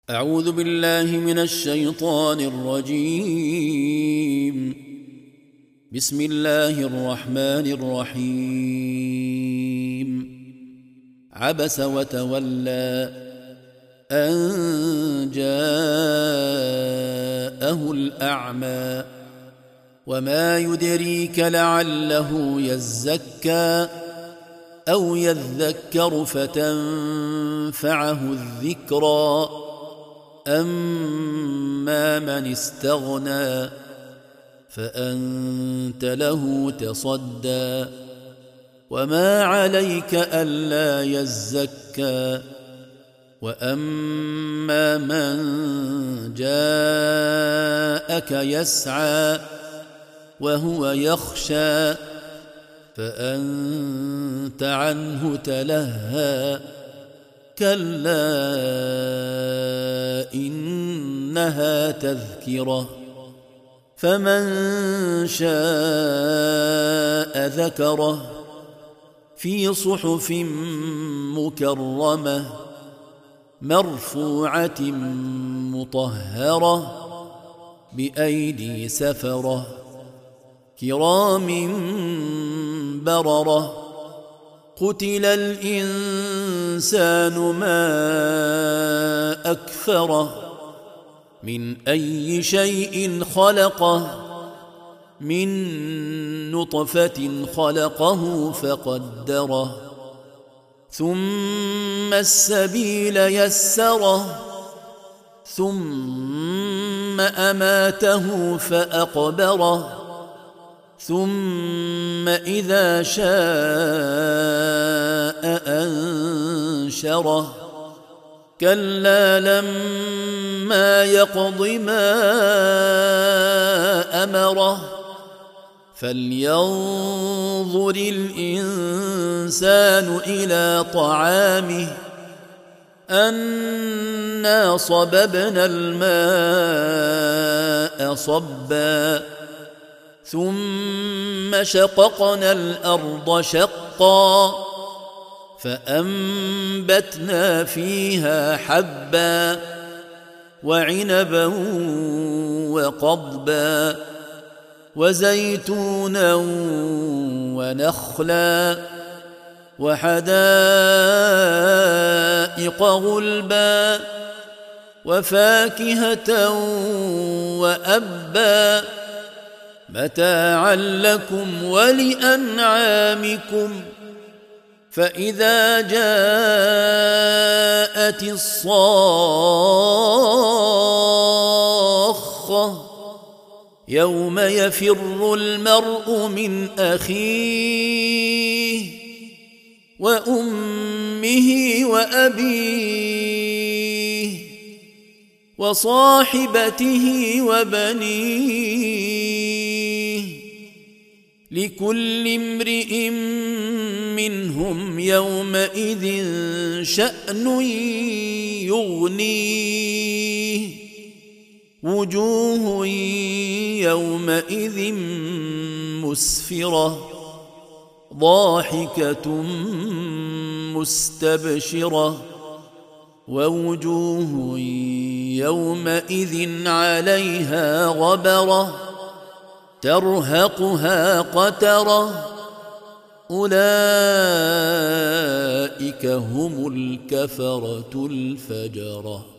أعوذ بالله من الشيطان الرجيم. بسم الله الرحمن الرحيم. عبس وتولى أن جاءه الأعمى وما يدريك لعله يزكى أو يذكر فتنفعه الذكرى أما من استغنى فأنت له تصدى وما عليك ألا يزكى وأما من جاءك يسعى وهو يخشى فأنت عنه تلهى كلا إنها تذكرة فمن شاء ذكره في صحف مكرمة مرفوعة مطهرة بأيدي سفرة كرام بررة قتل الإنسان ما أكفره من أي شيء خلقه من نطفة خلقه فقدره ثم السبيل يسره ثم أماته فأقبره ثم إذا شاء أنشره كلا لما يقض ما أمره فلينظر الإنسان إلى طعامه أنا صببنا الماء صبا ثم شققنا الأرض شقا فأنبتنا فيها حبا وعنبا وقضبا وزيتونا ونخلا وحدائق غلبا وفاكهة وأبا متاعا لكم ولأنعامكم فإذا جاءت الصاخة يوم يفر المرء من أخيه وأمه وأبيه وصاحبته وبنيه لكل امرئ منهم يومئذ شأن يغنيه وجوه يومئذ مسفرة ضاحكة مستبشرة ووجوه يومئذ عليها غبرة ترهقها قترة أولئك هم الكفرة الفجرة.